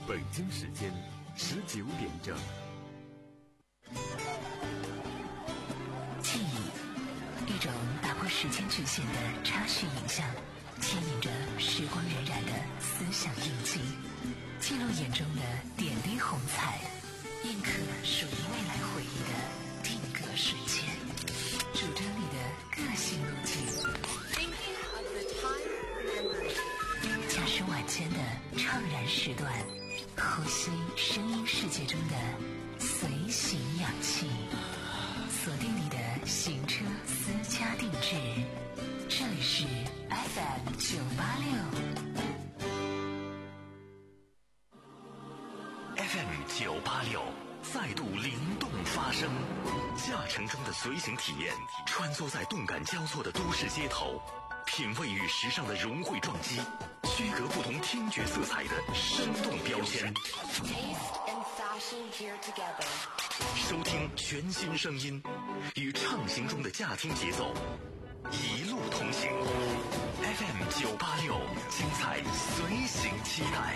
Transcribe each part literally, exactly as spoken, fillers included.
北京时间十九点整。 记忆，一种打破时间局限的插叙影像，牵引着时光荏苒的思想印记，记录眼中的点滴红彩，印刻属于未来回忆的定格瞬间，主张你的个性路径。驾驶晚间的怅然时段，呼吸声音世界中的随行氧气，锁定你的行车私家定制。这里是 F M 九八六 F M 九八六再度灵动发声，驾乘中的随行体验，穿梭在动感交错的都市街头，品味与时尚的融汇撞击，区隔不同听觉色彩的生动标签，收听全新声音，与畅行中的驾听节奏一路同行。 F M 九八六，精彩随行期待。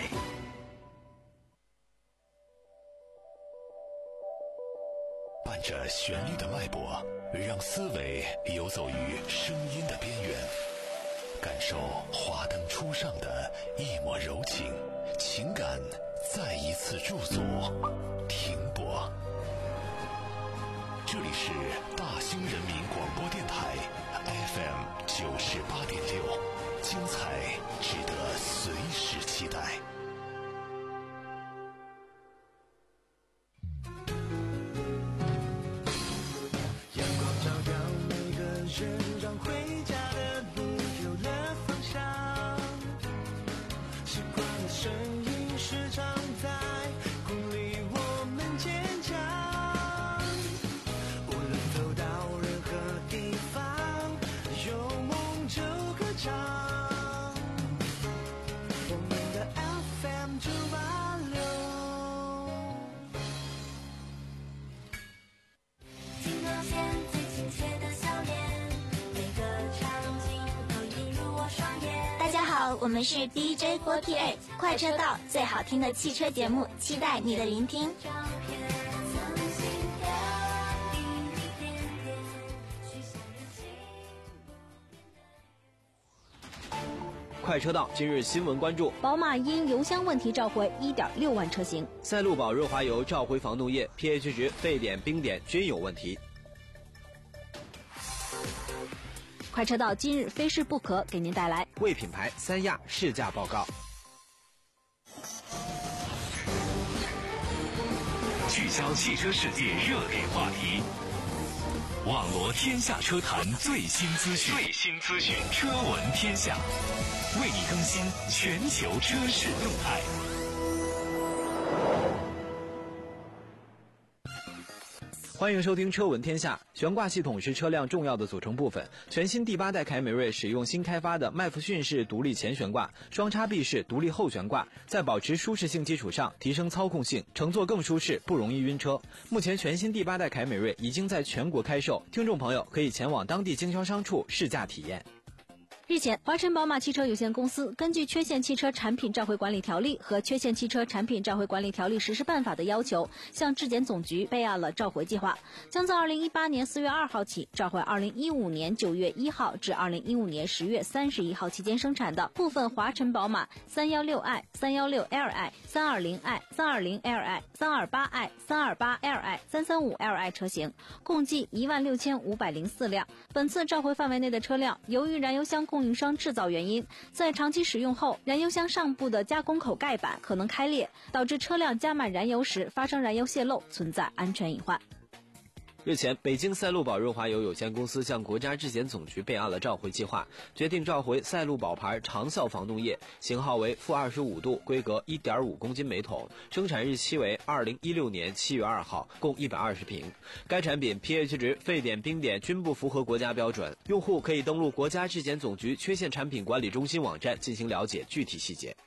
伴着旋律的脉搏，让思维游走于声音的边缘，感受华灯初上的一抹柔情，情感再一次驻足停泊。这里是大兴人民广播电台 F M 九十八点六，精彩值得随时期待。 我们是 D J 四十八， 快车道最好听的汽车节目，期待你的聆听。 快车道今日新闻关注： 宝马因油箱问题召回 一点六万车型； 赛路宝润滑油召回防冻液 pH 值、沸点、冰点均有问题。 快车道今日非试不可给您带来为品牌三亚试驾报告， 聚焦汽车世界热点话题，网罗天下车坛最新资讯，最新资讯，车闻天下，为你更新全球车市动态。 欢迎收听车闻天下。悬挂系统是车辆重要的组成部分，全新第八代凯美瑞使用新开发的麦弗逊式独立前悬挂、双叉臂式独立后悬挂，在保持舒适性基础上提升操控性，乘坐更舒适，不容易晕车。目前全新第八代凯美瑞已经在全国开售，听众朋友可以前往当地经销商处试驾体验。 日前，华晨宝马汽车有限公司根据《缺陷汽车产品召回管理条例》和《缺陷汽车产品召回管理条例实施办法》的要求，向质检总局备案了召回计划，将在二零一八年四月二号起召回二零一五年九月一号至二零一五年十月三十一号期间生产的部分华晨宝马 三一六 i、三一六 L i、三二零 i、三二零 L i、三二八 i、三二八 L i、三三五 L i 车型，共计一万六千五百零四辆。本次召回范围内的车辆，由于燃油箱供应商制造原因，在长期使用后，燃油箱上部的加工口盖板可能开裂，导致车辆加满燃油时发生燃油泄漏，存在安全隐患。 日前，北京赛路宝润滑油有限公司向国家质检总局备案了召回计划，决定召回赛路宝牌长效防冻液，型号为负二十五度，规格 一点五公斤每桶，生产日期为二零一六年七月二号，共一百二十瓶。该产品 pH 值、沸点、冰点均不符合国家标准，用户可以登录国家质检总局缺陷产品管理中心网站进行了解具体细节。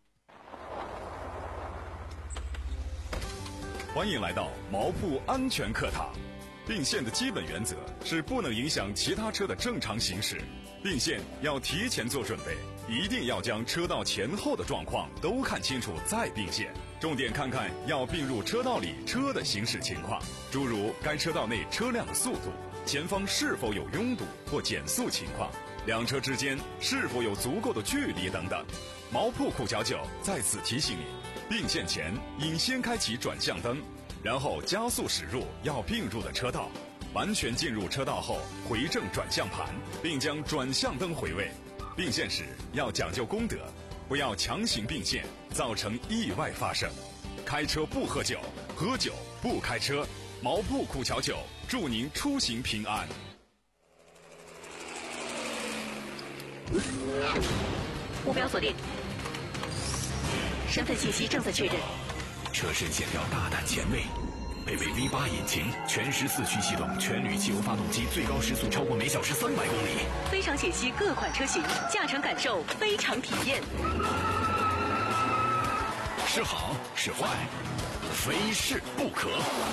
欢迎来到毛铺安全课堂。并线的基本原则是不能影响其他车的正常行驶，并线要提前做准备， 一定要将车道前后的状况都看清楚再并线，重点看看要并入车道里车的行驶情况，诸如该车道内车辆的速度，前方是否有拥堵或减速情况，两车之间是否有足够的距离等等。毛铺库桥九在此提醒你，并线前应先开启转向灯，然后加速驶入要并入的车道，完全进入车道后回正转向盘，并将转向灯回位。并线时要讲究公德，不要强行并线，造成意外发生。开车不喝酒，喝酒不开车。毛铺苦荞酒，祝您出行平安。 目标锁定，身份信息正在确认。 车身线条大胆前卫，配备 V 八 引擎，全时四驱系统，全铝汽油发动机，最高时速超过每小时三百公里。 非常解析各款车型，驾乘感受非常体验。 是好是坏，非试不可。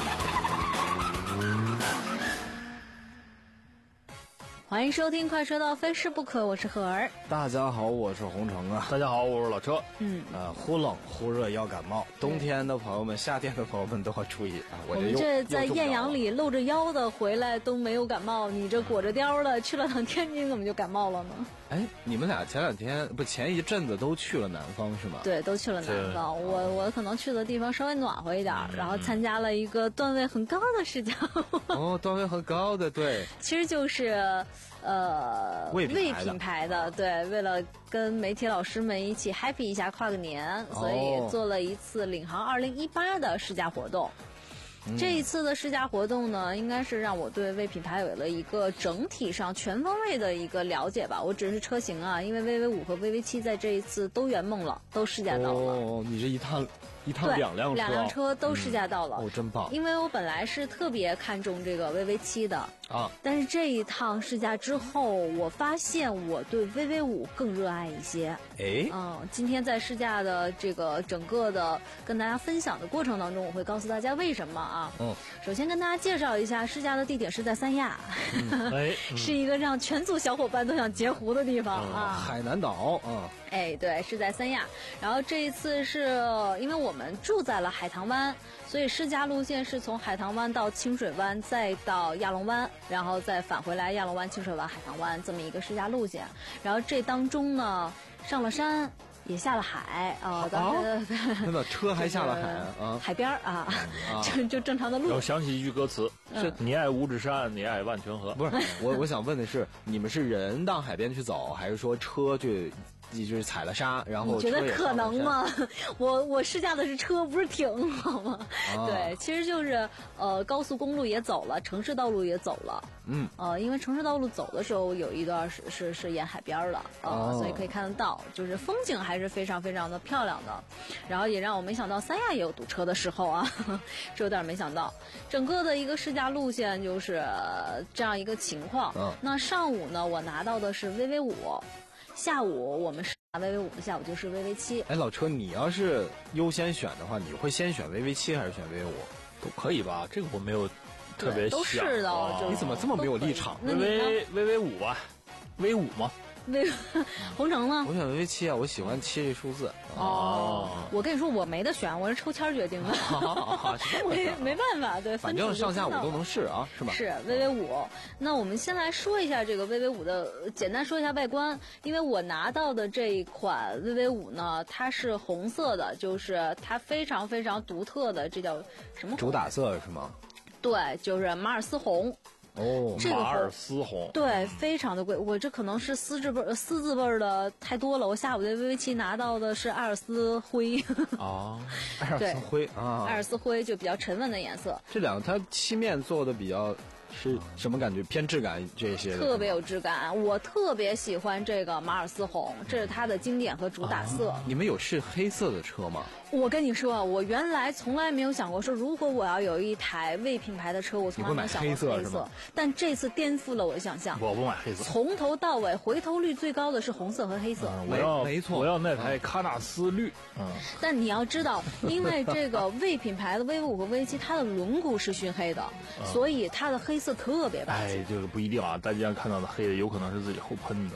欢迎收听快车道非试不可，我是何儿。 大家好，我是洪城啊。 大家好，我是老车。 嗯， 呃，忽冷忽热要感冒，冬天的朋友们、夏天的朋友们都要注意啊！ 我这们这在艳阳里露着腰的回来都没有感冒，你这裹着貂的去了趟天津，怎么就感冒了呢？ 哎，你们俩前两天不前一阵子都去了南方是吗？ 对，都去了南方。我我可能去的地方稍微暖和一点，嗯、然后参加了一个段位很高的试驾。 哦，段位很高的，对， 其实就是呃魏品牌的，对，为了跟媒体老师们一起 happy 一下，跨个年，所以做了一次领航二零一八的试驾活动。嗯、这一次的试驾活动呢，应该是让我对魏品牌有了一个整体上全方位的一个了解吧。我只是车型啊，因为 V V 五 和 V V 七在这一次都圆梦了，都试驾到了。 哦，你这一趟一趟两辆车， 两辆车都试驾到了、 嗯，哦，真棒！ 因为我本来是特别看重这个 V V 七的啊，但是这一趟试驾之后，我发现我对 V V 五 更热爱一些。 哎， 嗯，今天在试驾的这个整个的跟大家分享的过程当中，我会告诉大家为什么啊。嗯，首先跟大家介绍一下，试驾的地点是在三亚，嗯、哎，嗯、是一个让全组小伙伴都想截胡的地方、嗯、啊， 海南岛，嗯。 哎，对，是在三亚。然后这一次是因为我们住在了海棠湾，所以试驾路线是从海棠湾到清水湾，再到亚龙湾，然后再返回来亚龙湾、清水湾、海棠湾这么一个试驾路线。然后这当中呢，上了山。也下了海啊，当时那么车还下了海啊， 海边啊，就就正常的路。 然后想起一句歌词：是你爱五指山，你爱万泉河。 不是，我我想问的是，你们是人到海边去走，还是说车去？就是踩了沙，然后你觉得可能吗？我我试驾的是车，不是艇，好吗？啊、对，其实就是呃，高速公路也走了，城市道路也走了。嗯，呃，因为城市道路走的时候有一段是是是沿海边了，呃，哦、所以可以看得到，就是风景还是非常非常的漂亮的。然后也让我没想到三亚也有堵车的时候啊，这有点没想到。整个的一个试驾路线就是这样一个情况。嗯、那上午呢，我拿到的是 V V 五。下午我们是拿 V V 五 的，下午就是 V V 七。 哎，老车，你要是优先选的话，你会先选 V V 七还是选 V V 五？ 都可以吧，这个我没有特别想。 都是的，哦、 你怎么这么没有立场 ？V V V V 五吧 ，V 五嘛。 V 红城呢？ 我选 V V 七啊，我喜欢七这数字。 哦，我跟你说，我没得选，我是抽签决定的。没没办法，对， 反正上下午都能试啊，是吧？ 是 V V 五。那我们先来说一下这个 V V 五 的，简单说一下外观。因为我拿到的这一款 V V 五 呢，它是红色的，就是它非常非常独特的，这叫什么？ 主打色是吗？ 对，就是马尔斯红。 哦， 这个马尔斯红， 对，非常的贵。我这可能是丝字辈、丝字辈的太多了。我下午的 V V 七拿到的是艾尔斯灰。 哦，艾尔斯灰啊， 艾尔斯灰就比较沉稳的颜色。 这两个它漆面做的比较。是什么感觉？偏质感这些特别有质感，我特别喜欢这个马尔斯红，这是它的经典和主打色。 啊、你们有试黑色的车吗？ 我跟你说，我原来从来没有想过说，如果我要有一台魏品牌的车，我从来没有想过黑色。 黑色但这次颠覆了我的想象。 我不买黑色， 从头到尾回头率最高的是红色和黑色。 嗯、我要没错， 我要那台喀纳斯绿。 嗯。但你要知道，因为这个魏品牌的 V V 五 和 V V 七，它的轮毂是熏黑的，嗯、所以它的黑色特别白。 哎，这个不一定啊，大家看到的黑的有可能是自己后喷的。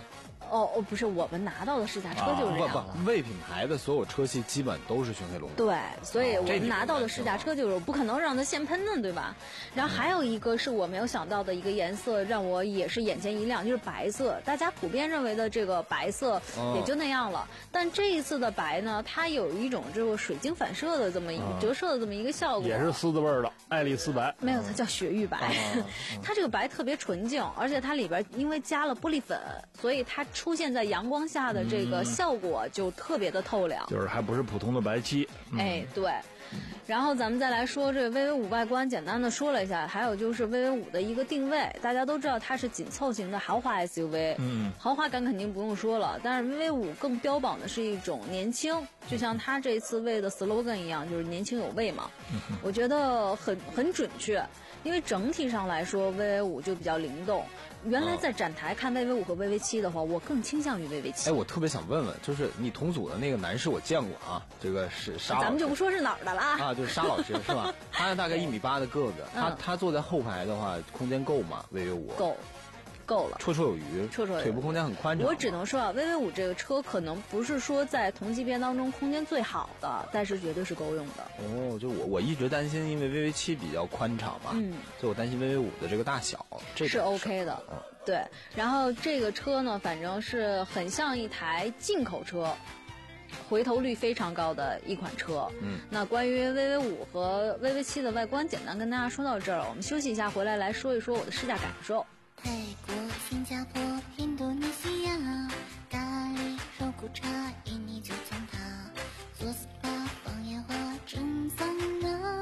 哦哦，不是，我们拿到的试驾车就是这样的。 啊、不不，魏品牌的所有车系基本都是雪铁龙。 对，所以我们拿到的试驾车就是不可能让它现喷呢，对吧？然后还有一个是我没有想到的一个颜色，让我也是眼前一亮，就是白色。大家普遍认为的这个白色也就那样了，哦、但这一次的白呢，它有一种这个水晶反射的这么一、嗯、折射的这么一个效果， 也是丝子味儿的爱丽丝白。 没有，它叫雪域白。嗯、它这个白特别纯净，而且它里边因为加了玻璃粉，所以它出现在阳光下的这个效果就特别的透亮， 就是还不是普通的白漆。 嗯、哎，对。然后咱们再来说这个 V V 五外观，简单的说了一下，还有就是 V V 五的一个定位，大家都知道它是紧凑型的豪华 S U V， 嗯，豪华感肯定不用说了，但是 V V 五更标榜的是一种年轻，就像它这次为的 slogan 一样，就是年轻有为嘛，嗯、我觉得很很准确，因为整体上来说 V V 五就比较灵动。原来在展台看 V V 五和 V V 七的话，我更倾向于 V V 七。 哎，我特别想问问，就是你同组的那个男士我见过啊，这个是沙老师， 咱们就不说是哪儿的了啊，就是沙老师是吧？他大概一米八的个子，他他坐在后排的话，空间够吗 ？V V 五够。够了， 绰绰有余， 绰绰有余， 腿部空间很宽敞。 我只能说啊 ，V V 五这个车可能不是说在同级别当中空间最好的，但是绝对是够用的。 哦，就我我一直担心，因为 V V 七比较宽敞嘛，嗯，所以我担心 V V 五的这个大小，这个是 OK 的。嗯、对，然后这个车呢，反正是很像一台进口车。回头率非常高的一款车。嗯，那关于 V V 五和 V V 七的外观，简单跟大家说到这儿，我们休息一下，回来来说一说我的试驾感受。 泰国、新加坡、印度尼西亚，咖喱、肉骨茶，印尼就从它，做 S P A 放烟花，蒸桑拿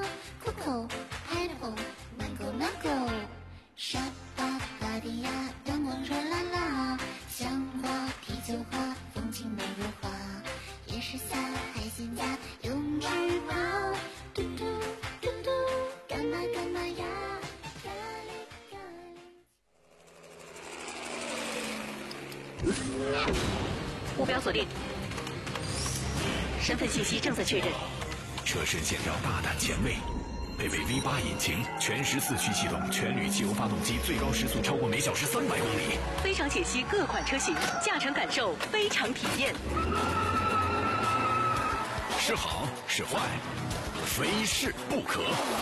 ，Coco、Pineapple、Mango Mango， 沙巴、巴迪亚，阳光热辣辣，香花、啤酒花，风景美如画，夜市下海鲜家，泳池吧，嘟嘟嘟嘟，干嘛干嘛呀？ 目标锁定，身份信息正在确认。 车身线条大胆前卫，配备 V 八引擎，全时四驱系统，全铝汽油发动机，最高时速超过每小时三百公里。 非常解析各款车型，驾乘感受非常体验。 是好是坏，非试不可。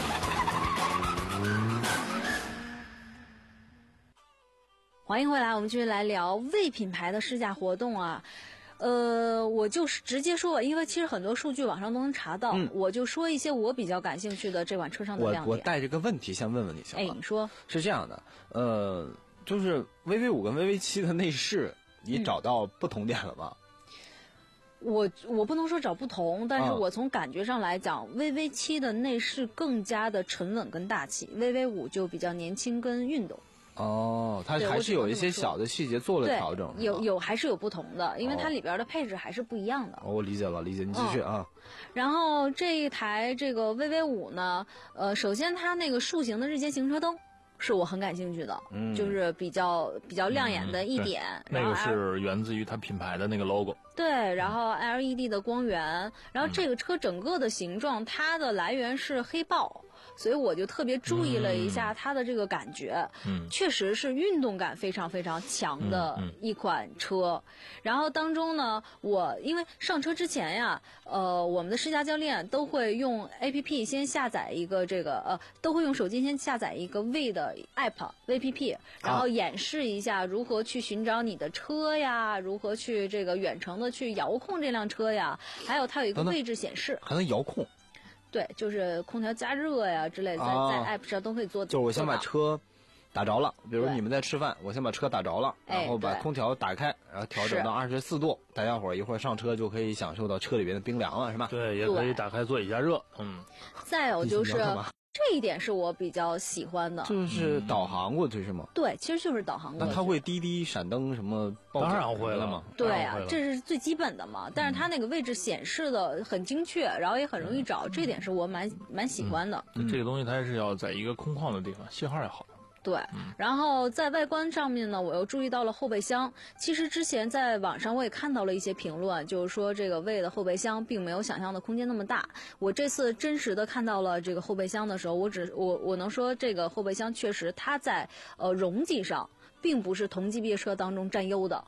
欢迎回来，我们继续来聊魏品牌的试驾活动啊。呃，我就是直接说吧，因为其实很多数据网上都能查到，嗯、我就说一些我比较感兴趣的这款车上的亮点。 我我带着个问题先问问你行吗？ 哎，你说。 是这样的，呃，就是 V V 五跟 V V 七的内饰，你找到不同点了吗？嗯我我不能说找不同，但是我从感觉上来讲、嗯、V V 七的内饰更加的沉稳跟大气 ，V V 五就比较年轻跟运动。 哦，它还是有一些小的细节做了调整， 有有还是有不同的，因为它里边的配置还是不一样的。 哦，我理解了，理解，你继续啊、 嗯。然后这一台这个 V V 五呢，呃，首先它那个竖形的日间行车灯。是我很感兴趣的，嗯，就是比较比较亮眼的一点。 嗯、那个是源自于它品牌的那个 logo。 对，然后 L E D 的光源，然后这个车整个的形状，它的来源是黑豹。所以我就特别注意了一下它的这个感觉，嗯，确实是运动感非常非常强的一款车。嗯嗯、然后当中呢，我因为上车之前呀，呃，我们的试驾教练都会用 A P P 先下载一个这个呃，都会用手机先下载一个 V 的 App V P P， 然后演示一下如何去寻找你的车呀，如何去这个远程的去遥控这辆车呀，还有它有一个位置显示， 还能遥控。 对，就是空调加热呀之类，在、啊、在 App 上都可以做。 就是我先把车打着了，比如你们在吃饭，我先把车打着了，然后把空调打开，然后调整到二十四度，大家伙儿一会儿上车就可以享受到车里边的冰凉了，是吧？ 对，也可以打开座椅加热。嗯。 再有就是。这一点是我比较喜欢的， 就是导航过去是吗？ 对，其实就是导航过去。 那它会滴滴闪灯什么？ 当然会了嘛。 对啊，这是最基本的嘛。但是它那个位置显示的很精确，然后也很容易找，这点是我蛮蛮喜欢的。 嗯、这个东西它是要在一个空旷的地方，信号也好。 对，然后在外观上面呢，我又注意到了后备箱。其实之前在网上我也看到了一些评论，就是说这个V的后备箱并没有想象的空间那么大。我这次真实的看到了这个后备箱的时候，我只我我能说这个后备箱确实它在呃容积上并不是同级别车当中占优的。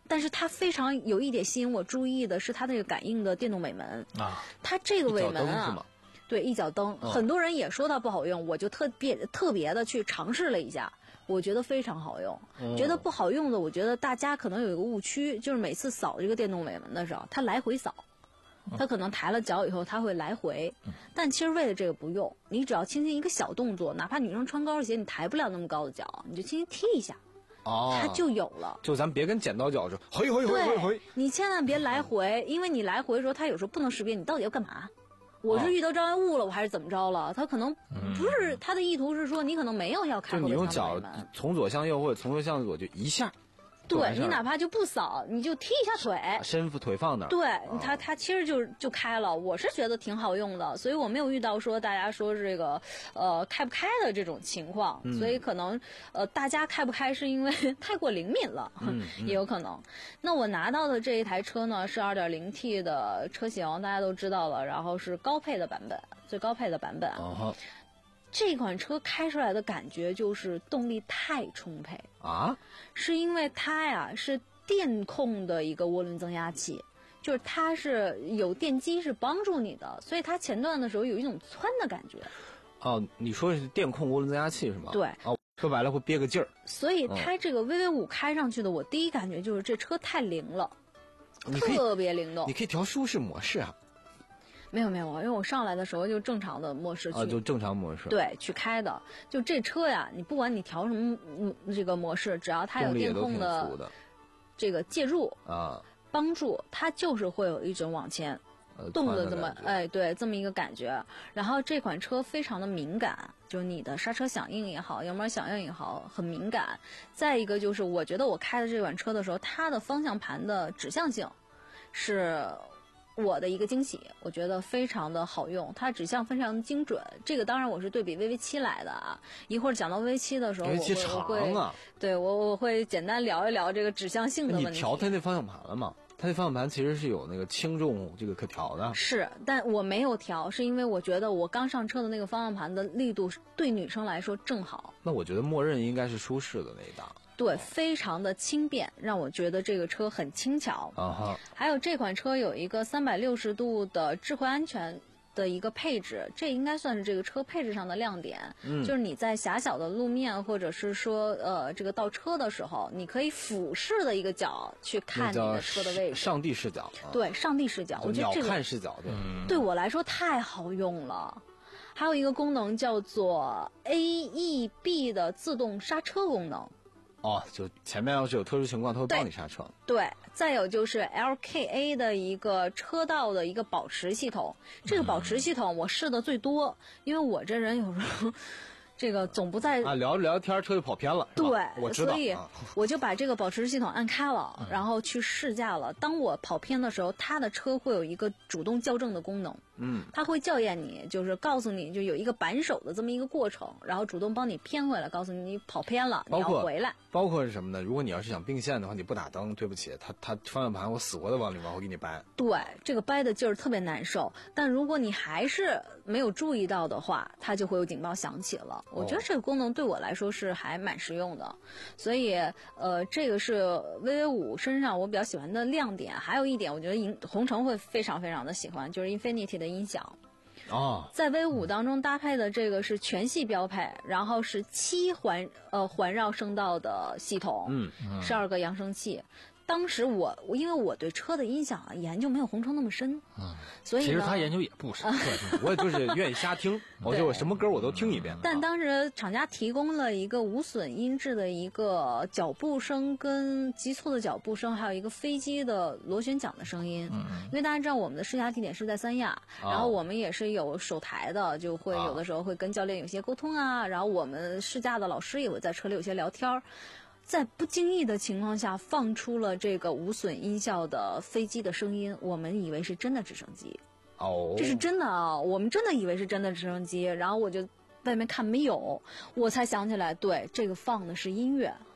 但是它非常有一点吸引我注意的是它那个感应的电动尾门啊， 它这个尾门啊，对，一脚蹬， 嗯、 很多人也说它不好用，我就特别特别的去尝试了一下，我觉得非常好用。 嗯、 觉得不好用的，我觉得大家可能有一个误区，就是每次扫这个电动尾门的时候，它来回扫。他可能抬了脚以后，他会来回，但其实为了这个不用，你只要轻轻一个小动作，哪怕女生穿高跟鞋，你抬不了那么高的脚，你就轻轻踢一下， 哦， 它就有了。 就咱别跟剪刀脚似的，回回回回回， 你千万别来回，因为你来回的时候，它有时候不能识别你到底要干嘛。我是遇到障碍物了，我还是怎么着了？他可能不是他的意图是说你可能没有要开后的就你用脚从左向右或者从右向左就一下。 对你哪怕就不扫，你就踢一下腿， 身腿放那儿。 对，它它其实就就开了。我是觉得挺好用的，所以我没有遇到说大家说这个呃开不开的这种情况， 嗯、 所以可能呃大家开不开是因为太过灵敏了， 嗯嗯、 也有可能。那我拿到的这一台车呢是 二点零 T 的车型，大家都知道了，然后是高配的版本，最高配的版本。 哦这款车开出来的感觉就是动力太充沛啊， 是因为它呀是电控的一个涡轮增压器，就是它是有电机是帮助你的，所以它前段的时候有一种窜的感觉。 哦，你说的是电控涡轮增压器是吗？ 对。 哦，说白了会憋个劲儿。 所以它这个 V V 五开上去的，我第一感觉就是这车太灵了，特别灵动。 你可以调舒适模式啊。 没有没有，因为我上来的时候就正常的模式去， 啊，就正常模式， 对，去开的。就这车呀，你不管你调什么这个模式，只要它有电控的这个介入啊， 帮助，它就是会有一种往前动的这么哎，对，这么一个感觉。然后这款车非常的敏感，就是你的刹车响应也好，油门响应也好，很敏感。再一个就是，我觉得我开的这款车的时候，它的方向盘的指向性是我的一个惊喜，我觉得非常的好用，它指向非常精准。这个当然我是对比 V V 七 来的啊。一会儿讲到 V V 七 的时候，我会长啊， 对我我会简单聊一聊这个指向性的问题。 你调它那方向盘了吗？它那方向盘其实是有那个轻重这个可调的。 是，但我没有调，是因为我觉得我刚上车的那个方向盘的力度对女生来说正好。 那我觉得默认应该是舒适的那一档。 对，非常的轻便，让我觉得这个车很轻巧。 啊哈。 还有这款车有一个三百六十度的智慧安全的一个配置，这应该算是这个车配置上的亮点。 嗯， 就是你在狭小的路面或者是说呃这个倒车的时候，你可以俯视的一个角去看你的车的位置。 上帝视角。啊、 对，上帝视角，我觉得这个鸟瞰视角，对， 嗯、对我来说太好用了。还有一个功能叫做 A E B 的自动刹车功能。 哦，就前面要是有特殊情况，它会帮你刹车。 对，再有就是 L K A 的一个车道的一个保持系统，这个保持系统我试的最多，嗯、因为我这人有时候这个总不在啊聊着聊天车就跑偏了。 对， 我知道， 所以我就把这个保持系统按开了，嗯、然后去试驾了。当我跑偏的时候，它的车会有一个主动校正的功能。 嗯， 它会校验你，就是告诉你就有一个扳手的这么一个过程，然后主动帮你偏回来，告诉你你跑偏了，你要回来。 包括是什么呢？如果你要是想并线的话，你不打灯，对不起，它它方向盘我死活的往里往回给你掰。 对，这个掰的劲儿特别难受。但如果你还是没有注意到的话，它就会有警报响起了。我觉得这个功能对我来说是还蛮实用的，所以呃，这个是 V V 五 身上我比较喜欢的亮点。还有一点，我觉得银红城会非常非常的喜欢，就是 Infinity 的音响。 哦， 在 V 五 当中搭配的这个是全系标配，然后是七环呃环绕声道的系统， 嗯， 十二个扬声器。当时我因为我对车的音响研究没有红城那么深， 嗯， 所以其实他研究也不深， 我也就是愿意瞎听，我就我什么歌我都听一遍。 但当时厂家提供了一个无损音质的一个脚步声跟急促的脚步声，还有一个飞机的螺旋桨的声音。 嗯， 因为大家知道我们的试驾地点是在三亚， 哦、 然后我们也是有手台的，就会有的时候会跟教练有些沟通啊，哦、然后我们试驾的老师也会在车里有些聊天。在不经意的情况下放出了这个无损音效的飞机的声音，我们以为是真的直升机。 哦， 这是真的啊！我们真的以为是真的直升机，然后我就外面看没有，我才想起来，对，这个放的是音乐。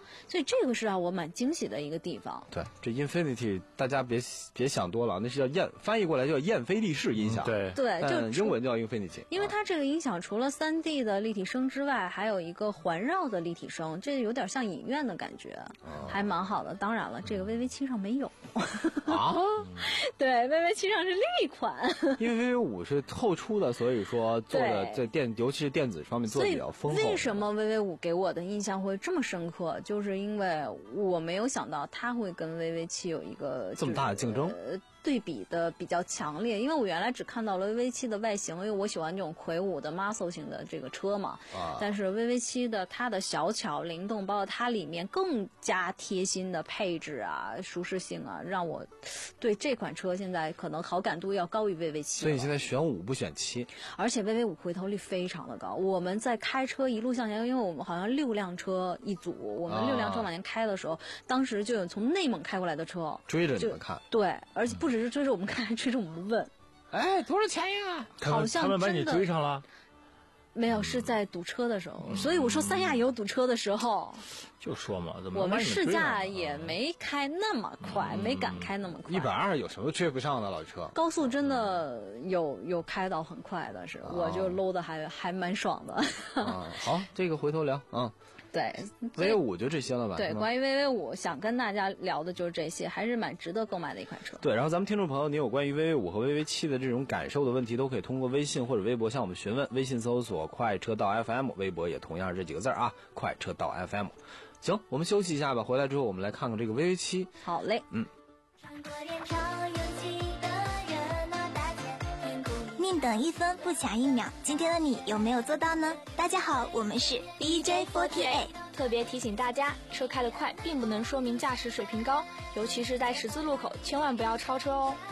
所以这个是让我蛮惊喜的一个地方。 对，这 Infinity 大家别别想多了，那是叫燕，翻译过来叫燕菲利士音响。 嗯、对对，就英文叫 Infinity。 因为它这个音响除了 三 D 的立体声之外，还有一个环绕的立体声，这有点像影院的感觉，哦、还蛮好的。当然了，这个 V V 七上没有。 啊？ 对 ，V V 七上是另一款。 因为 V V 五是后出的，所以说做的在电，尤其是电子方面做的比较丰厚。 为什么 V V 五给我的印象会这么深刻？就是因为我没有想到它会跟 V V 七有一个这么大的竞争。 呃对比的比较强烈，因为我原来只看到了 V V 七的外形，因为我喜欢这种魁梧的 muscle 型的这个车嘛。啊、但是 V V 七的它的小巧灵动，包括它里面更加贴心的配置啊、舒适性啊，让我对这款车现在可能好感度要高于 V V 七。 所以现在选五不选七， 而且 V V 五回头率非常的高。我们在开车一路向前，因为我们好像六辆车一组，我们六辆车往前开的时候，啊、当时就有从内蒙开过来的车追着你们看。 对，而且不只是追着我们看，还追着我们问， 哎，多少钱呀？ 好像他们把你追上了。 没有，是在堵车的时候，嗯、所以我说三亚也有堵车的时候。 就说嘛，怎么我们试驾也没开那么快，嗯、没敢开那么快。 一百二有什么追不上的老车？ 高速真的有有开到很快的是，哦、我就搂的还还蛮爽的。 啊，好，这个回头聊啊。 对 ，V V 五就这些了吧？ 对，关于 V V 五想跟大家聊的就是这些，还是蛮值得购买的一款车。 对，然后咱们听众朋友，你有关于 V V 五和 V V 七的这种感受的问题，都可以通过微信或者微博向我们询问。微信搜索快车道 F M， 微博也同样是这几个字啊，快车道 F M。行，我们休息一下吧，回来之后我们来看看这个 V V 七。 好嘞， 嗯。 宁等一分不抢一秒，今天的你有没有做到呢？大家好，我们是 D J 四十八。 特别提醒大家，车开得快并不能说明驾驶水平高，尤其是在十字路口，千万不要超车哦。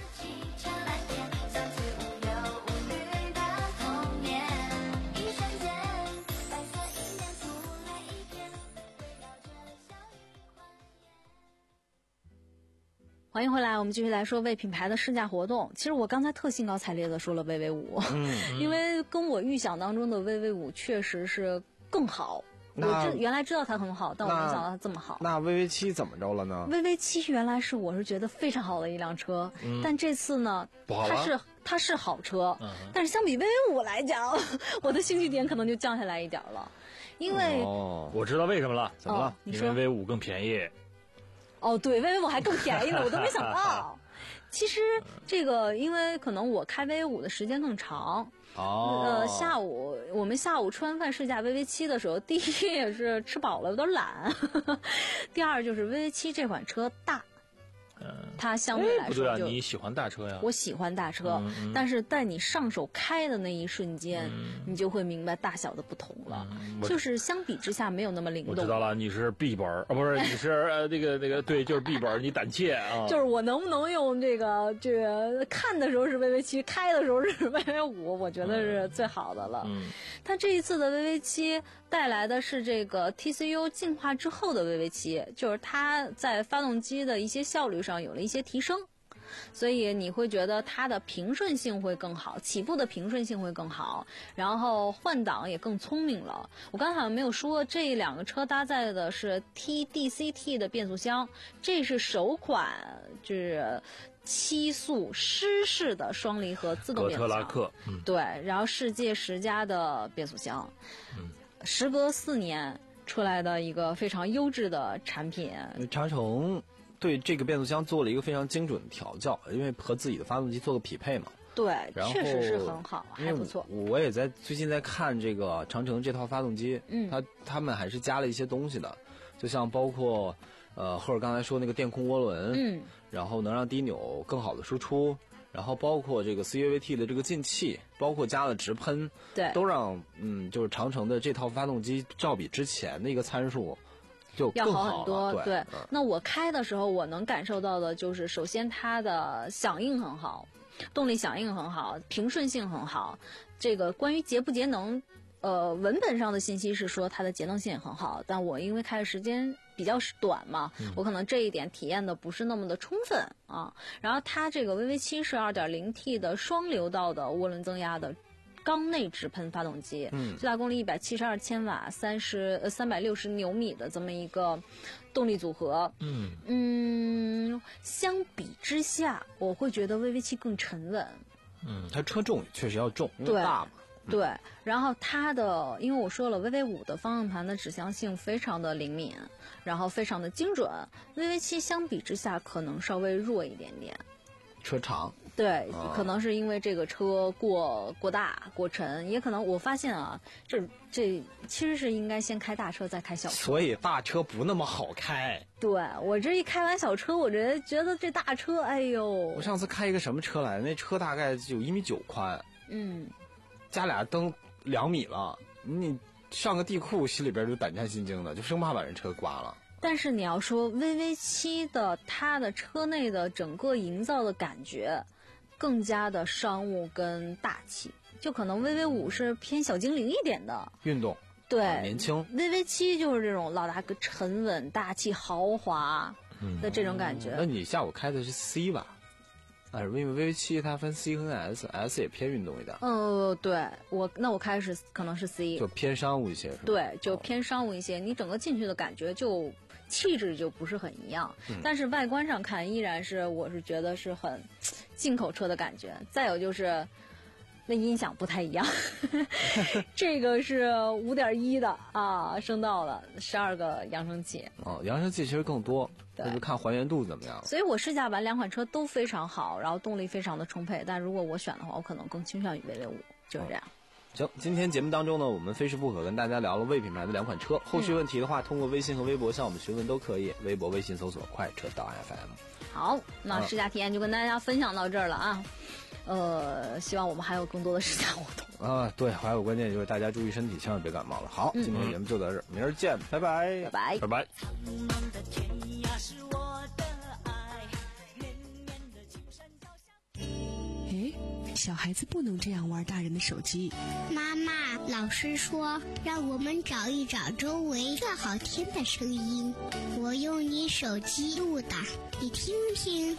欢迎回来，我们继续来说为品牌的试驾活动。其实我刚才特兴高采烈的说了 V V 五，嗯，因为跟我预想当中的 V V 五确实是更好。我知原来知道它很好，但我没想到它这么好。 那 V V 七怎么着了呢 ？V V 七原来是我是觉得非常好的一辆车，嗯、但这次呢，它是它是好车，嗯、但是相比 V V 五来讲，我的兴趣点可能就降下来一点了，因为、 哦、我知道为什么了，怎么了？ 哦、你说 V V 五更便宜。 哦，对 ，V V 五还更便宜了，我都没想到。其实这个，因为可能我开 V V 五的时间更长。 哦。 呃，下午我们下午吃完饭试驾 V V 七的时候，第一也是吃饱了有点懒，第二就是 V V 七这款车大。 嗯， 它相对来说就、 哎、不对啊，你喜欢大车呀？ 我喜欢大车，嗯嗯、但是在你上手开的那一瞬间，嗯、你就会明白大小的不同了，嗯、就是相比之下没有那么灵动。 我知道了，你是 B 本啊，不是，你是呃那个那个对，就是 B 本，你胆怯啊。 就是我能不能用这个这个看的时候是 V V 七，开的时候是 V V 五，我觉得是最好的了。嗯，它这一次的 V V 七带来的是这个 T C U 进化之后的 V V 七，就是它在发动机的一些效率上有了一些提升，所以你会觉得它的平顺性会更好，起步的平顺性会更好，然后换挡也更聪明了。我刚才好像没有说，这两个车搭载的是 T D C T 的变速箱，这是首款就是七速湿式的双离合自动变速箱， 格特拉克，嗯， 对，然后世界十佳的变速箱，嗯，时隔四年出来的一个非常优质的产品。 长城对这个变速箱做了一个非常精准的调教，因为和自己的发动机做个匹配嘛。 对，确实是很好，还不错。 我也在最近在看这个长城这套发动机，嗯，它他们还是加了一些东西的，就像包括呃赫尔刚才说那个电控涡轮，嗯，然后能让低扭更好的输出，然后包括这个 C V T 的这个进气，包括加了直喷， 对， 都让嗯就是长城的这套发动机照比之前的一个参数就更要好很多。 对， 对嗯、 那我开的时候我能感受到的就是，首先它的响应很好，动力响应很好，平顺性很好。这个关于节不节能，呃，文本上的信息是说它的节能性也很好，但我因为开的时间比较短嘛，嗯、我可能这一点体验的不是那么的充分啊。然后它这个 V V 七是 二点零 T 的双流道的涡轮增压的缸内直喷发动机， 嗯， 最大功率一百七十二千瓦，三十呃三百六十牛米的这么一个动力组合。 嗯嗯，相比之下，我会觉得 V V 七更沉稳。 嗯，它车重确实要重，因为对大嘛。 对，然后它的，因为我说了 V V 五的方向盘的指向性非常的灵敏，然后非常的精准 ，V V 七相比之下可能稍微弱一点点。 车长， 对， 哦、 可能是因为这个车过过大过沉，也可能我发现啊，这这其实是应该先开大车再开小车， 所以大车不那么好开。 对，我这一开完小车，我这觉得这大车，哎呦！ 我上次开一个什么车来，那车大概有一米九宽， 嗯， 加俩灯两米了，你上个地库心里边就胆战心惊的，就生怕把人车刮了。 但是你要说 V V 七的它的车内的整个营造的感觉更加的商务跟大气，就可能 V V 五是偏小精灵一点的运动， 对、 啊、年轻 V V 七就是这种老大哥沉稳大气豪华的这种感觉、 嗯、那你下午开的是 C 吧？啊，因为 V V 七它分 C 和 S，S 也偏运动一点。 呃，对我那我开的是可能是 C， 就偏商务一些是吧？ 对，就偏商务一些，你整个进去的感觉就气质就不是很一样、嗯，但是外观上看依然是我是觉得是很进口车的感觉。再有就是那音响不太一样，这个是五点一的啊，声道的十二个扬声器。 哦，扬声器其实更多，那就看还原度怎么样了。 所以我试驾完两款车都非常好，然后动力非常的充沛。但如果我选的话，我可能更倾向于 V V 五，就是这样。 哦行，今天节目当中呢，我们非试不可跟大家聊了魏品牌的两款车。后续问题的话，通过微信和微博向我们询问都可以。微博、微信搜索“快车道 F M”。 好，那试驾体验就跟大家分享到这儿了啊。呃，希望我们还有更多的试驾活动啊。对，还有关键就是大家注意身体，千万别感冒了。好，嗯、今天节目就到这儿，明儿见，拜拜， 拜拜， 拜拜。 小孩子不能这样玩大人的手机。 妈妈，老师说让我们找一找周围最好听的声音，我用你手机录的，你听听。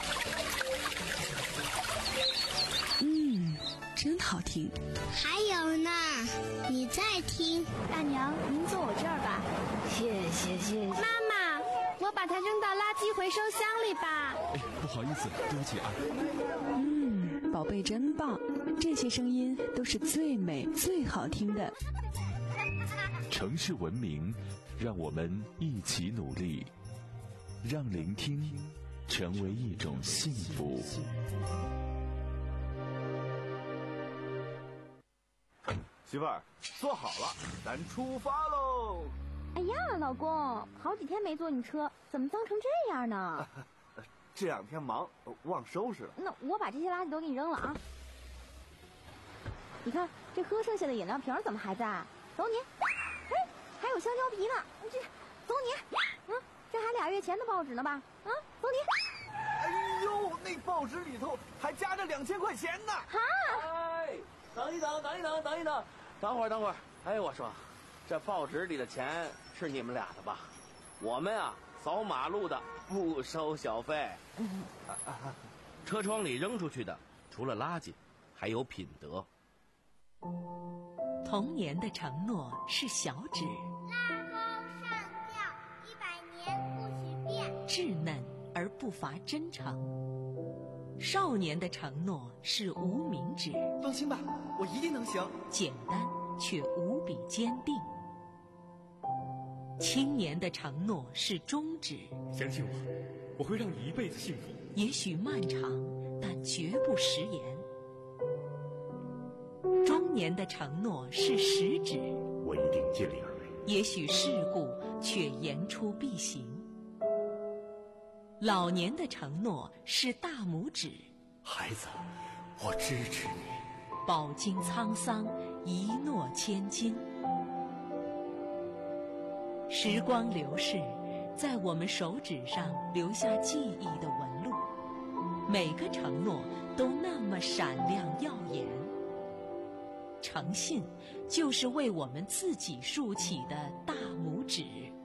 嗯，真好听。 还有呢，你再听。 大娘，您坐我这儿吧。 谢谢谢谢。 妈妈，我把它扔到垃圾回收箱里吧。 哎，不好意思，对不起啊。 嗯，宝贝真棒，这些声音都是最美最好听的。 城市文明，让我们一起努力，让聆听成为一种幸福。 媳妇儿，坐好了，咱出发喽！ 哎呀，老公，好几天没坐你车，怎么脏成这样呢？ 这两天忙，忘收拾了。 那我把这些垃圾都给你扔了啊！你看这喝剩下的饮料瓶怎么还在？走你！哎，还有香蕉皮呢！这，走你！嗯，这还俩月前的报纸呢吧？啊，走你！ 哎呦，那报纸里头还夹着两千块钱呢！ 哈！ 哎，等一等，等一等，等一等，等会儿，等会儿。哎，我说，这报纸里的钱是你们俩的吧？我们啊，扫马路的不收小费。 嗯啊啊、车窗里扔出去的，除了垃圾，还有品德。 童年的承诺是小指， 拉钩上吊，一百年不许变， 稚嫩而不乏真诚。少年的承诺是无名指， 放心吧，我一定能行。 简单却无比坚定。青年的承诺是中指， 相信我，我会让你一辈子幸福。 也许漫长，但绝不食言。中年的承诺是食指， 我一定尽力而为。 也许世故，却言出必行。老年的承诺是大拇指， 孩子，我支持你。 饱经沧桑，一诺千金。时光流逝，在我们手指上留下记忆的纹路，每个承诺都那么闪亮耀眼。诚信就是为我们自己竖起的大拇指。